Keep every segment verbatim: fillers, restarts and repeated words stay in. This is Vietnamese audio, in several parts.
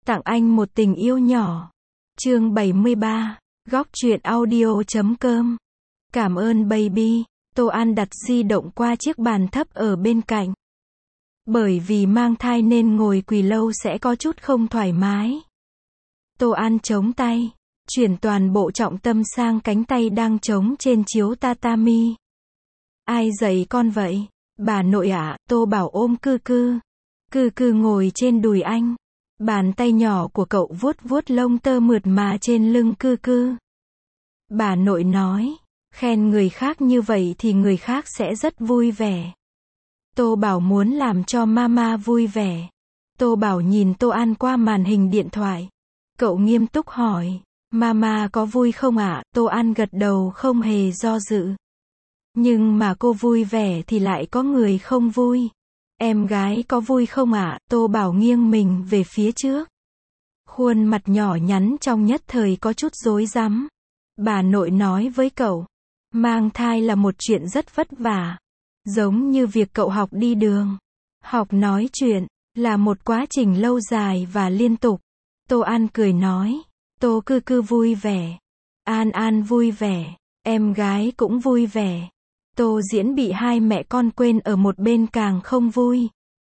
Tặng anh một tình yêu nhỏ. Chương bảy mươi ba. Góc truyện audio chấm com. Cảm ơn baby. Tô An đặt di động qua chiếc bàn thấp ở bên cạnh. Bởi vì mang thai nên ngồi quỳ lâu sẽ có chút không thoải mái. Tô An chống tay, chuyển toàn bộ trọng tâm sang cánh tay đang chống trên chiếu tatami. Ai dạy con vậy? Bà nội ạ. À, Tô Bảo ôm Cư Cư. Cư Cư ngồi trên đùi anh. Bàn tay nhỏ của cậu vuốt vuốt lông tơ mượt mà trên lưng Cư Cư. Bà nội nói, khen người khác như vậy thì người khác sẽ rất vui vẻ. Tô Bảo muốn làm cho mama vui vẻ. Tô Bảo nhìn Tô An qua màn hình điện thoại. Cậu nghiêm túc hỏi, mama có vui không ạ? À? Tô An gật đầu không hề do dự. Nhưng mà cô vui vẻ thì lại có người không vui. Em gái có vui không ạ? À? Tô Bảo nghiêng mình về phía trước. Khuôn mặt nhỏ nhắn trong nhất thời có chút rối rắm. Bà nội nói với cậu, mang thai là một chuyện rất vất vả. Giống như việc cậu học đi đường, học nói chuyện, là một quá trình lâu dài và liên tục. Tô An cười nói, Tô Cư Cư vui vẻ. An An vui vẻ. Em gái cũng vui vẻ. Tô Diễn bị hai mẹ con quên ở một bên càng không vui.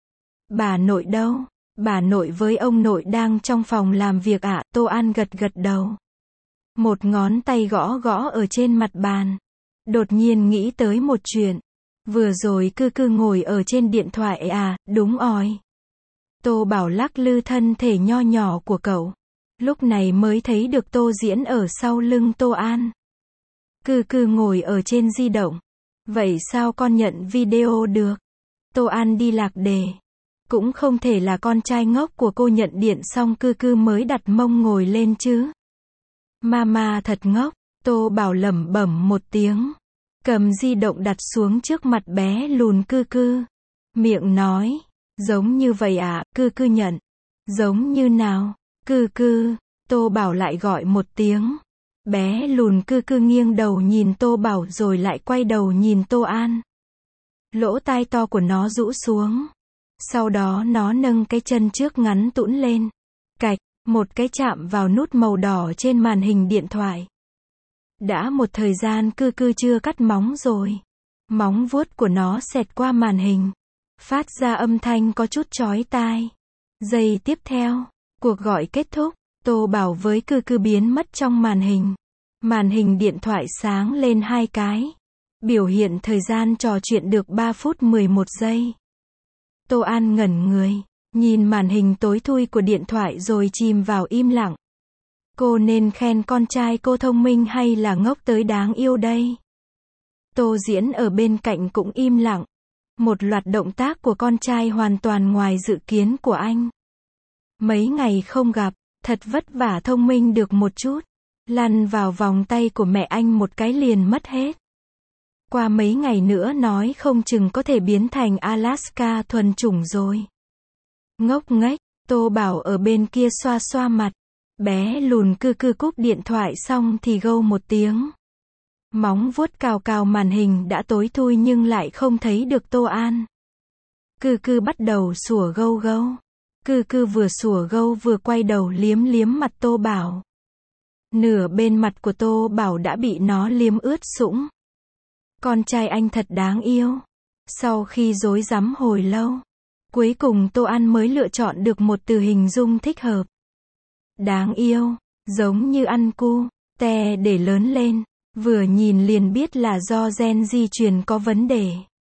Bà nội đâu? Bà nội với ông nội đang trong phòng làm việc ạ. À? Tô An gật gật đầu. Một ngón tay gõ gõ ở trên mặt bàn. Đột nhiên nghĩ tới một chuyện. Vừa rồi Cư Cư ngồi ở trên điện thoại à, đúng rồi. Tô Bảo lắc lư thân thể nho nhỏ của cậu. Lúc này mới thấy được Tô Diễn ở sau lưng Tô An. Cư Cư ngồi ở trên di động. Vậy sao con nhận video được? Tô An đi lạc đề. Cũng không thể là con trai ngốc của cô nhận điện xong Cư Cư mới đặt mông ngồi lên chứ. Mama thật ngốc. Tô Bảo lẩm bẩm một tiếng. Cầm di động đặt xuống trước mặt bé lùn Cư Cư. Miệng nói, giống như vậy à? Cư Cư nhận. Giống như nào? Cư Cư. Tô Bảo lại gọi một tiếng. Bé lùn Cư Cư nghiêng đầu nhìn Tô Bảo rồi lại quay đầu nhìn Tô An. Lỗ tai to của nó rũ xuống. Sau đó nó nâng cái chân trước ngắn tũn lên. Cạch, một cái chạm vào nút màu đỏ trên màn hình điện thoại. Đã một thời gian Cư Cư chưa cắt móng rồi. Móng vuốt của nó xẹt qua màn hình. Phát ra âm thanh có chút chói tai. Giây tiếp theo, cuộc gọi kết thúc. Tô Bảo với Cư Cư biến mất trong màn hình. Màn hình điện thoại sáng lên hai cái. Biểu hiện thời gian trò chuyện được ba phút mười một giây. Tô An ngẩn người, nhìn màn hình tối thui của điện thoại rồi chìm vào im lặng. Cô nên khen con trai cô thông minh hay là ngốc tới đáng yêu đây? Tô Diễn ở bên cạnh cũng im lặng. Một loạt động tác của con trai hoàn toàn ngoài dự kiến của anh. Mấy ngày không gặp, thật vất vả thông minh được một chút. Lăn vào vòng tay của mẹ anh một cái liền mất hết. Qua mấy ngày nữa nói không chừng có thể biến thành Alaska thuần chủng rồi. Ngốc nghếch, Tô Bảo ở bên kia xoa xoa mặt. Bé lùn Cư Cư cúp điện thoại xong thì gâu một tiếng. Móng vuốt cào cào màn hình đã tối thui nhưng lại không thấy được Tô An. Cư Cư bắt đầu sủa gâu gâu. Cư Cư vừa sủa gâu vừa quay đầu liếm liếm mặt Tô Bảo. Nửa bên mặt của Tô Bảo đã bị nó liếm ướt sũng. Con trai anh thật đáng yêu. Sau khi rối rắm hồi lâu, cuối cùng Tô An mới lựa chọn được một từ hình dung thích hợp. Đáng yêu, giống như ăn cu, te để lớn lên, vừa nhìn liền biết là do gen di truyền có vấn đề.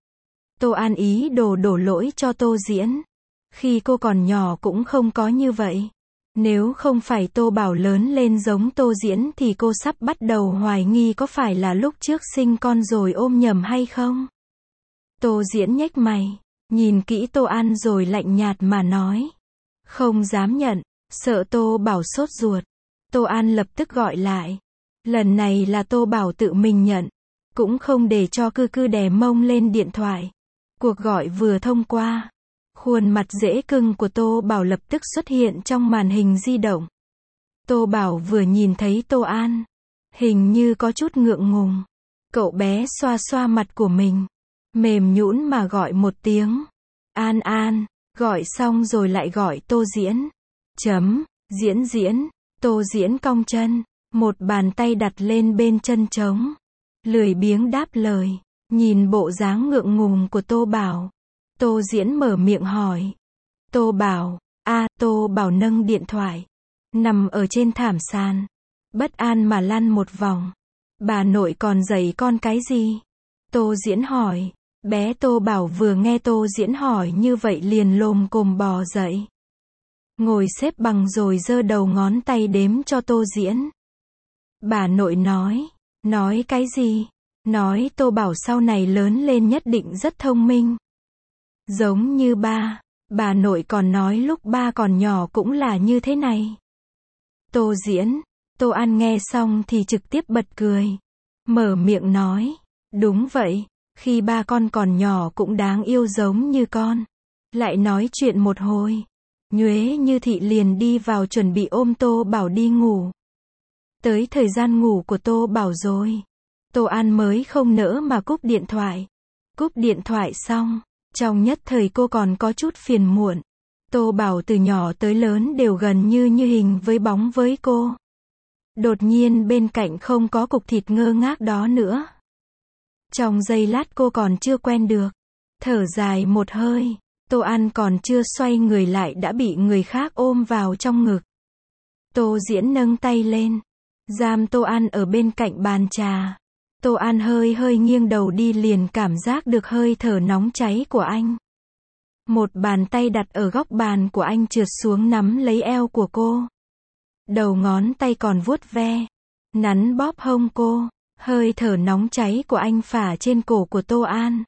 Tô An ý đồ đổ lỗi cho Tô Diễn. Khi cô còn nhỏ cũng không có như vậy. Nếu không phải Tô Bảo lớn lên giống Tô Diễn thì cô sắp bắt đầu hoài nghi có phải là lúc trước sinh con rồi ôm nhầm hay không. Tô Diễn nhếch mày, nhìn kỹ Tô An rồi lạnh nhạt mà nói. Không dám nhận, sợ Tô Bảo sốt ruột. Tô An lập tức gọi lại. Lần này là Tô Bảo tự mình nhận. Cũng không để cho Cư Cư đè mông lên điện thoại. Cuộc gọi vừa thông qua. Khuôn mặt dễ cưng của Tô Bảo lập tức xuất hiện trong màn hình di động. Tô Bảo vừa nhìn thấy Tô An. Hình như có chút ngượng ngùng. Cậu bé xoa xoa mặt của mình. Mềm nhũn mà gọi một tiếng. An An. Gọi xong rồi lại gọi Tô Diễn. Chấm, diễn diễn, Tô Diễn cong chân, một bàn tay đặt lên bên chân trống. Lười biếng đáp lời, nhìn bộ dáng ngượng ngùng của Tô Bảo. Tô Diễn mở miệng hỏi. Tô Bảo, a Tô Bảo nâng điện thoại. Nằm ở trên thảm sàn. Bất an mà lăn một vòng. Bà nội còn dạy con cái gì? Tô Diễn hỏi. Bé Tô Bảo vừa nghe Tô Diễn hỏi như vậy liền lồm cồm bò dậy. Ngồi xếp bằng rồi giơ đầu ngón tay đếm cho Tô Diễn. Bà nội nói. Nói cái gì? Nói Tô Bảo sau này lớn lên nhất định rất thông minh. Giống như ba. Bà nội còn nói lúc ba còn nhỏ cũng là như thế này. Tô Diễn. Tô An nghe xong thì trực tiếp bật cười. Mở miệng nói. Đúng vậy. Khi ba con còn nhỏ cũng đáng yêu giống như con. Lại nói chuyện một hồi. Nhuế Như Thị liền đi vào chuẩn bị ôm Tô Bảo đi ngủ. Tới thời gian ngủ của Tô Bảo rồi. Tô An mới không nỡ mà cúp điện thoại. Cúp điện thoại xong, trong nhất thời cô còn có chút phiền muộn. Tô Bảo từ nhỏ tới lớn đều gần như như hình với bóng với cô. Đột nhiên bên cạnh không có cục thịt ngơ ngác đó nữa. Trong giây lát cô còn chưa quen được. Thở dài một hơi, Tô An còn chưa xoay người lại đã bị người khác ôm vào trong ngực. Tô Diễn nâng tay lên, giam Tô An ở bên cạnh bàn trà. Tô An hơi hơi nghiêng đầu đi liền cảm giác được hơi thở nóng cháy của anh. Một bàn tay đặt ở góc bàn của anh trượt xuống nắm lấy eo của cô. Đầu ngón tay còn vuốt ve, nắn bóp hông cô. Hơi thở nóng cháy của anh phả trên cổ của Tô An.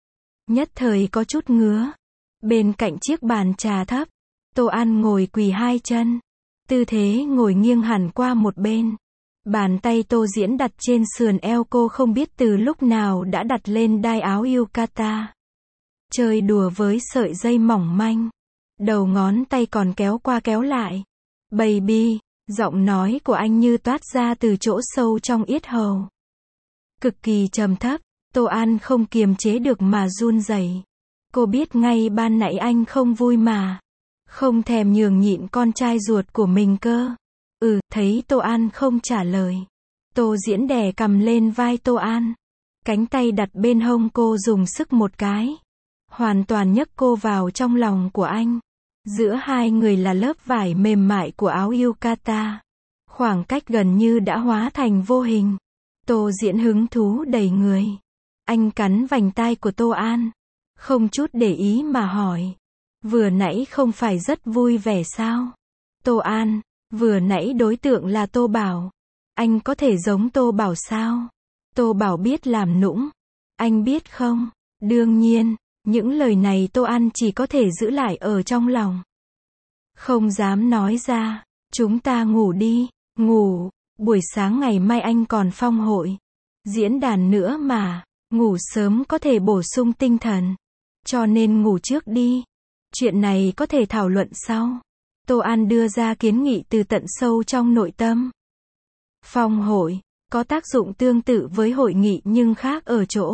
Nhất thời có chút ngứa. Bên cạnh chiếc bàn trà thấp, Tô An ngồi quỳ hai chân. Tư thế ngồi nghiêng hẳn qua một bên. Bàn tay Tô Diễn đặt trên sườn eo cô không biết từ lúc nào đã đặt lên đai áo yukata. Chơi đùa với sợi dây mỏng manh. Đầu ngón tay còn kéo qua kéo lại. Baby, giọng nói của anh như toát ra từ chỗ sâu trong yết hầu. Cực kỳ trầm thấp, Tô An không kiềm chế được mà run rẩy. Cô biết ngay ban nãy anh không vui mà. Không thèm nhường nhịn con trai ruột của mình cơ. Ừ, thấy Tô An không trả lời. Tô Diễn đè cầm lên vai Tô An. Cánh tay đặt bên hông cô dùng sức một cái. Hoàn toàn nhấc cô vào trong lòng của anh. Giữa hai người là lớp vải mềm mại của áo yukata. Khoảng cách gần như đã hóa thành vô hình. Tô Diễn hứng thú đầy người. Anh cắn vành tai của Tô An. Không chút để ý mà hỏi. Vừa nãy không phải rất vui vẻ sao? Tô An, vừa nãy đối tượng là Tô Bảo. Anh có thể giống Tô Bảo sao? Tô Bảo biết làm nũng. Anh biết không? Đương nhiên, những lời này Tô An chỉ có thể giữ lại ở trong lòng. Không dám nói ra. Chúng ta ngủ đi. Ngủ. Buổi sáng ngày mai anh còn phong hội. Diễn đàn nữa mà. Ngủ sớm có thể bổ sung tinh thần. Cho nên ngủ trước đi. Chuyện này có thể thảo luận sau. Tô An đưa ra kiến nghị từ tận sâu trong nội tâm. Phong hội. Có tác dụng tương tự với hội nghị nhưng khác ở chỗ.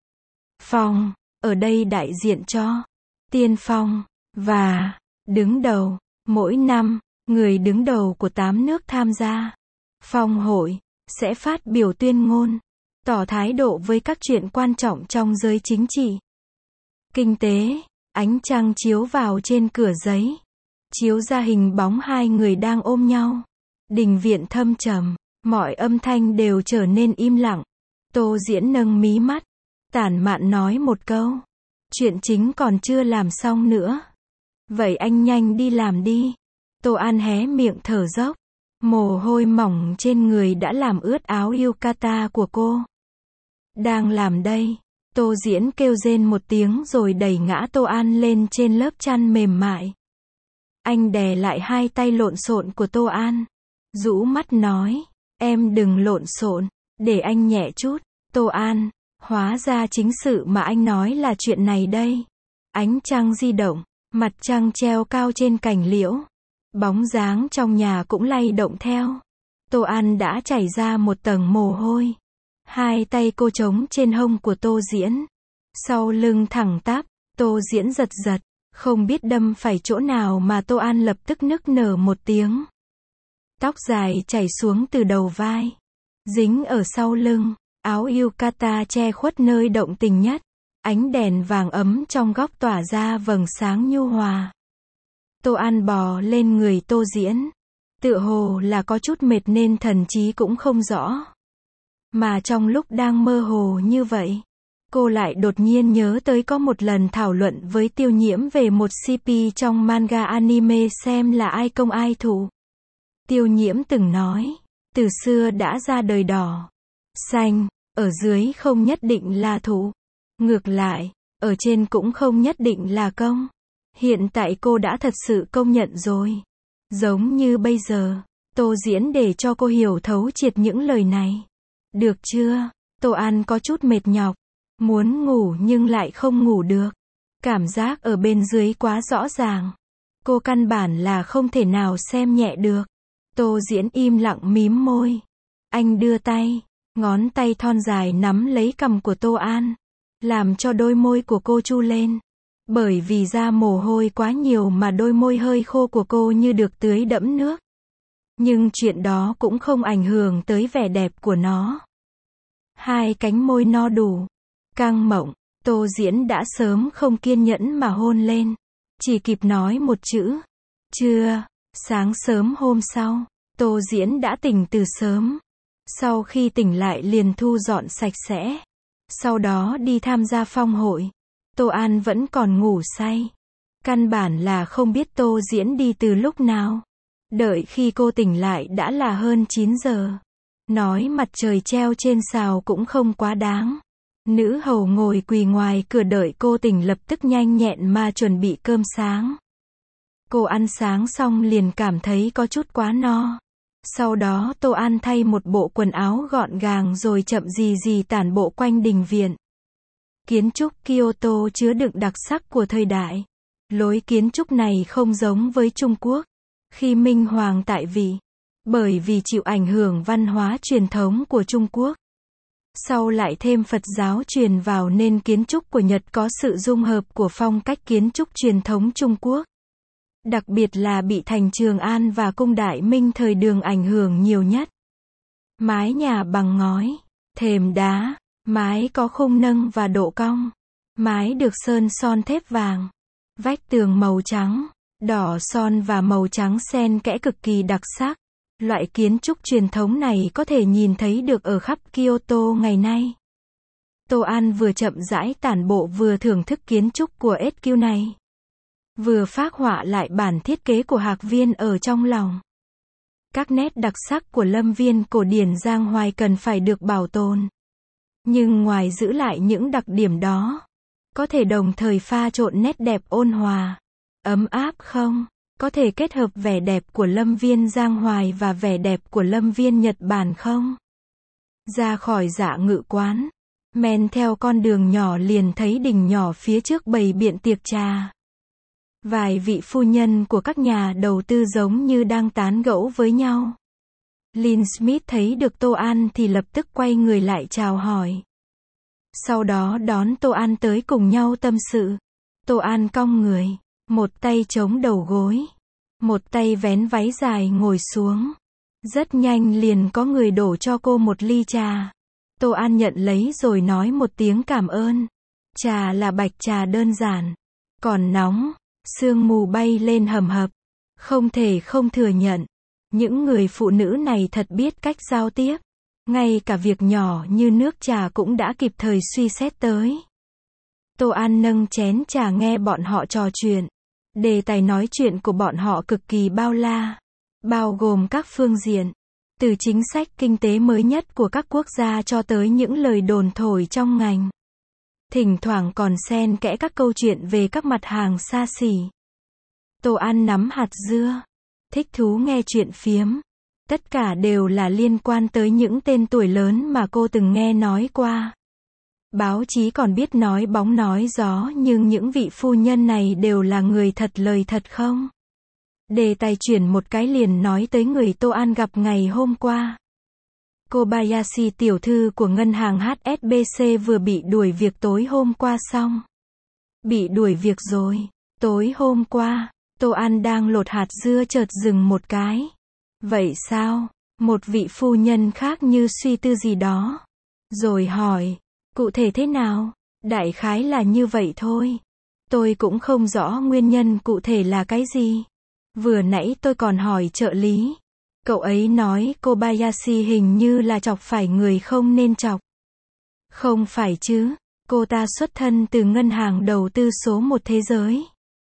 Phong. Ở đây đại diện cho. Tiên phong. Và. Đứng đầu. Mỗi năm. Người đứng đầu của tám nước tham gia. Phong hội. Sẽ phát biểu tuyên ngôn. Tỏ thái độ với các chuyện quan trọng trong giới chính trị. Kinh tế. Ánh trăng chiếu vào trên cửa giấy. Chiếu ra hình bóng hai người đang ôm nhau. Đình viện thâm trầm. Mọi âm thanh đều trở nên im lặng. Tô Diễn nâng mí mắt. Tản mạn nói một câu. Chuyện chính còn chưa làm xong nữa. Vậy anh nhanh đi làm đi. Tô An hé miệng thở dốc. Mồ hôi mỏng trên người đã làm ướt áo yukata của cô. Đang làm đây. Tô Diễn kêu rên một tiếng rồi đẩy ngã Tô An lên trên lớp chăn mềm mại. Anh đè lại hai tay lộn xộn của Tô An. Rũ mắt nói. Em đừng lộn xộn. Để anh nhẹ chút. Tô An. Hóa ra chính sự mà anh nói là chuyện này đây. Ánh trăng di động. Mặt trăng treo cao trên cành liễu. Bóng dáng trong nhà cũng lay động theo. Tô An đã chảy ra một tầng mồ hôi. Hai tay cô trống trên hông của Tô Diễn. Sau lưng thẳng tắp, Tô Diễn giật giật. Không biết đâm phải chỗ nào mà Tô An lập tức nức nở một tiếng. Tóc dài chảy xuống từ đầu vai, dính ở sau lưng, áo yukata che khuất nơi động tình nhất. Ánh đèn vàng ấm trong góc tỏa ra vầng sáng nhu hòa. Tô An bò lên người Tô Diễn. Tựa hồ là có chút mệt nên thần trí cũng không rõ. Mà trong lúc đang mơ hồ như vậy, cô lại đột nhiên nhớ tới có một lần thảo luận với Tiêu Nhiễm về một xê pê trong manga anime xem là ai công ai thủ. Tiêu Nhiễm từng nói, từ xưa đã ra đời đỏ, xanh, ở dưới không nhất định là thủ. Ngược lại, ở trên cũng không nhất định là công. Hiện tại cô đã thật sự công nhận rồi. Giống như bây giờ, Tô Diễn để cho cô hiểu thấu triệt những lời này. Được chưa? Tô An có chút mệt nhọc. Muốn ngủ nhưng lại không ngủ được. Cảm giác ở bên dưới quá rõ ràng. Cô căn bản là không thể nào xem nhẹ được. Tô Diễn im lặng mím môi. Anh đưa tay, ngón tay thon dài nắm lấy cằm của Tô An, làm cho đôi môi của cô chu lên. Bởi vì ra mồ hôi quá nhiều mà đôi môi hơi khô của cô như được tưới đẫm nước. Nhưng chuyện đó cũng không ảnh hưởng tới vẻ đẹp của nó. Hai cánh môi no đủ, căng mọng, Tô Diễn đã sớm không kiên nhẫn mà hôn lên. Chỉ kịp nói một chữ. Chưa. Sáng sớm hôm sau, Tô Diễn đã tỉnh từ sớm. Sau khi tỉnh lại liền thu dọn sạch sẽ. Sau đó đi tham gia phong hội. Tô An vẫn còn ngủ say. Căn bản là không biết Tô Diễn đi từ lúc nào. Đợi khi cô tỉnh lại đã là hơn chín giờ. Nói mặt trời treo trên sào cũng không quá đáng. Nữ hầu ngồi quỳ ngoài cửa đợi cô tỉnh lập tức nhanh nhẹn mà chuẩn bị cơm sáng. Cô ăn sáng xong liền cảm thấy có chút quá no. Sau đó Tô An thay một bộ quần áo gọn gàng rồi chậm gì gì tản bộ quanh đình viện. Kiến trúc Kyoto chứa đựng đặc sắc của thời đại. Lối kiến trúc này không giống với Trung Quốc. Khi Minh Hoàng tại vị, bởi vì chịu ảnh hưởng văn hóa truyền thống của Trung Quốc. Sau lại thêm Phật giáo truyền vào nên kiến trúc của Nhật có sự dung hợp của phong cách kiến trúc truyền thống Trung Quốc. Đặc biệt là bị thành Trường An và cung Đại Minh thời Đường ảnh hưởng nhiều nhất. Mái nhà bằng ngói, thềm đá, mái có khung nâng và độ cong. Mái được sơn son thép vàng. Vách tường màu trắng, đỏ son và màu trắng xen kẽ cực kỳ đặc sắc. Loại kiến trúc truyền thống này có thể nhìn thấy được ở khắp Kyoto ngày nay. Tô An vừa chậm rãi tản bộ vừa thưởng thức kiến trúc của ét quy này. Vừa phác họa lại bản thiết kế của Hạc Viên ở trong lòng. Các nét đặc sắc của lâm viên cổ điển Giang Hoài cần phải được bảo tồn. Nhưng ngoài giữ lại những đặc điểm đó, có thể đồng thời pha trộn nét đẹp ôn hòa, ấm áp không? Có thể kết hợp vẻ đẹp của lâm viên Giang Hoài và vẻ đẹp của lâm viên Nhật Bản không? Ra khỏi Dạ Ngự quán, men theo con đường nhỏ liền thấy đình nhỏ phía trước bày biện tiệc trà. Vài vị phu nhân của các nhà đầu tư giống như đang tán gẫu với nhau. Lynn Smith thấy được Tô An thì lập tức quay người lại chào hỏi. Sau đó đón Tô An tới cùng nhau tâm sự. Tô An cong người, một tay chống đầu gối, một tay vén váy dài ngồi xuống. Rất nhanh liền có người đổ cho cô một ly trà. Tô An nhận lấy rồi nói một tiếng cảm ơn. Trà là bạch trà đơn giản, còn nóng, sương mù bay lên hầm hập. Không thể không thừa nhận, những người phụ nữ này thật biết cách giao tiếp. Ngay cả việc nhỏ như nước trà cũng đã kịp thời suy xét tới. Tô An nâng chén trà nghe bọn họ trò chuyện. Đề tài nói chuyện của bọn họ cực kỳ bao la, bao gồm các phương diện, từ chính sách kinh tế mới nhất của các quốc gia cho tới những lời đồn thổi trong ngành. Thỉnh thoảng còn xen kẽ các câu chuyện về các mặt hàng xa xỉ. Tô An nắm hạt dưa, thích thú nghe chuyện phiếm. Tất cả đều là liên quan tới những tên tuổi lớn mà cô từng nghe nói qua. Báo chí còn biết nói bóng nói gió nhưng những vị phu nhân này đều là người thật lời thật không? Đề tài chuyển một cái liền nói tới người Tô An gặp ngày hôm qua. Kobayashi tiểu thư của ngân hàng hát ét bê xê vừa bị đuổi việc tối hôm qua xong. Bị đuổi việc rồi. Tối hôm qua, Tô An đang lột hạt dưa chợt dừng một cái. Vậy sao? Một vị phu nhân khác như suy tư gì đó. Rồi hỏi, cụ thể thế nào? Đại khái là như vậy thôi. Tôi cũng không rõ nguyên nhân cụ thể là cái gì. Vừa nãy tôi còn hỏi trợ lý. Cậu ấy nói Kobayashi hình như là chọc phải người không nên chọc. Không phải chứ, cô ta xuất thân từ ngân hàng đầu tư số một thế giới.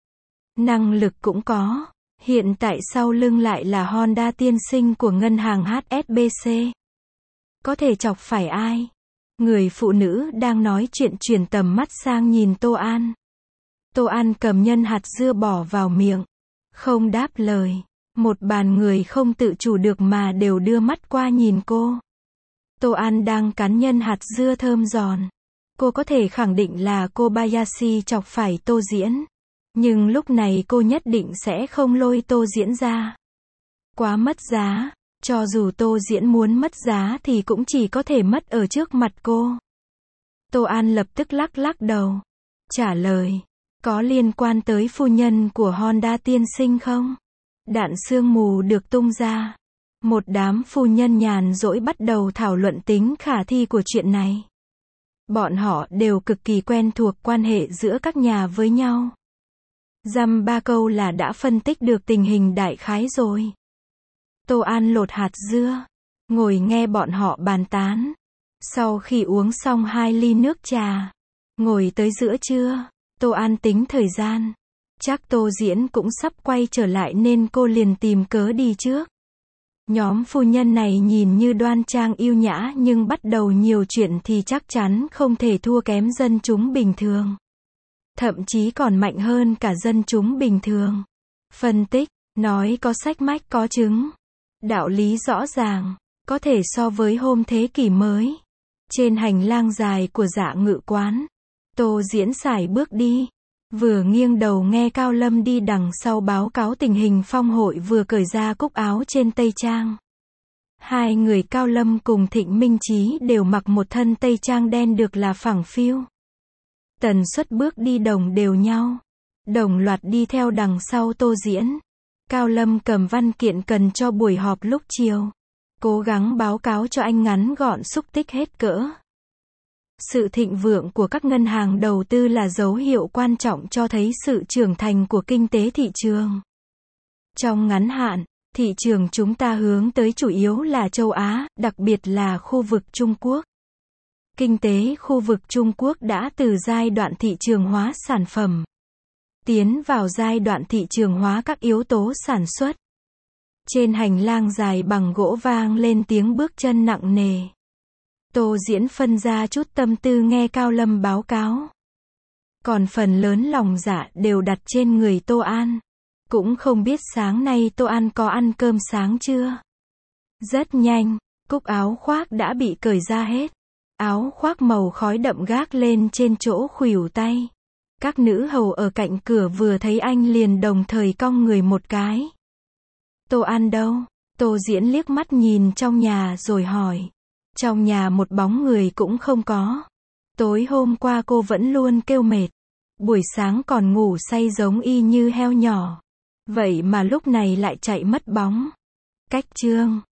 Năng lực cũng có, hiện tại sau lưng lại là Honda tiên sinh của ngân hàng hát ét bê xê. Có thể chọc phải ai? Người phụ nữ đang nói chuyện chuyển tầm mắt sang nhìn Tô An. Tô An cầm nhân hạt dưa bỏ vào miệng, không đáp lời. Một bàn người không tự chủ được mà đều đưa mắt qua nhìn cô. Tô An đang cắn nhân hạt dưa thơm giòn. Cô có thể khẳng định là Kobayashi chọc phải Tô Diễn. Nhưng lúc này cô nhất định sẽ không lôi Tô Diễn ra. Quá mất giá. Cho dù Tô Diễn muốn mất giá thì cũng chỉ có thể mất ở trước mặt cô. Tô An lập tức lắc lắc đầu. Trả lời. Có liên quan tới phu nhân của Honda tiên sinh không? Đạn sương mù được tung ra. Một đám phu nhân nhàn rỗi bắt đầu thảo luận tính khả thi của chuyện này. Bọn họ đều cực kỳ quen thuộc quan hệ giữa các nhà với nhau. Dăm ba câu là đã phân tích được tình hình đại khái rồi. Tô An lột hạt dưa, ngồi nghe bọn họ bàn tán. Sau khi uống xong hai ly nước trà, ngồi tới giữa trưa, Tô An tính thời gian. Chắc Tô Diễn cũng sắp quay trở lại nên cô liền tìm cớ đi trước. Nhóm phu nhân này nhìn như đoan trang yêu nhã nhưng bắt đầu nhiều chuyện thì chắc chắn không thể thua kém dân chúng bình thường. Thậm chí còn mạnh hơn cả dân chúng bình thường. Phân tích, nói có sách mách có chứng. Đạo lý rõ ràng, có thể so với hôm thế kỷ mới. Trên hành lang dài của Dạ Ngự quán, Tô Diễn sải bước đi. Vừa nghiêng đầu nghe Cao Lâm đi đằng sau báo cáo tình hình phong hội vừa cởi ra cúc áo trên tây trang. Hai người Cao Lâm cùng Thịnh Minh Chí đều mặc một thân tây trang đen được là phẳng phiu. Tần suất bước đi đồng đều nhau. Đồng loạt đi theo đằng sau Tô Diễn. Cao Lâm cầm văn kiện cần cho buổi họp lúc chiều. Cố gắng báo cáo cho anh ngắn gọn xúc tích hết cỡ. Sự thịnh vượng của các ngân hàng đầu tư là dấu hiệu quan trọng cho thấy sự trưởng thành của kinh tế thị trường. Trong ngắn hạn, thị trường chúng ta hướng tới chủ yếu là châu Á, đặc biệt là khu vực Trung Quốc. Kinh tế khu vực Trung Quốc đã từ giai đoạn thị trường hóa sản phẩm, tiến vào giai đoạn thị trường hóa các yếu tố sản xuất. Trên hành lang dài bằng gỗ vang lên tiếng bước chân nặng nề. Tô Diễn phân ra chút tâm tư nghe Cao Lâm báo cáo. Còn phần lớn lòng dạ đều đặt trên người Tô An. Cũng không biết sáng nay Tô An có ăn cơm sáng chưa? Rất nhanh, cúc áo khoác đã bị cởi ra hết. Áo khoác màu khói đậm gác lên trên chỗ khuỷu tay. Các nữ hầu ở cạnh cửa vừa thấy anh liền đồng thời cong người một cái. Tô An đâu? Tô Diễn liếc mắt nhìn trong nhà rồi hỏi. Trong nhà một bóng người cũng không có. Tối hôm qua cô vẫn luôn kêu mệt. Buổi sáng còn ngủ say giống y như heo nhỏ. Vậy mà lúc này lại chạy mất bóng. Cách chương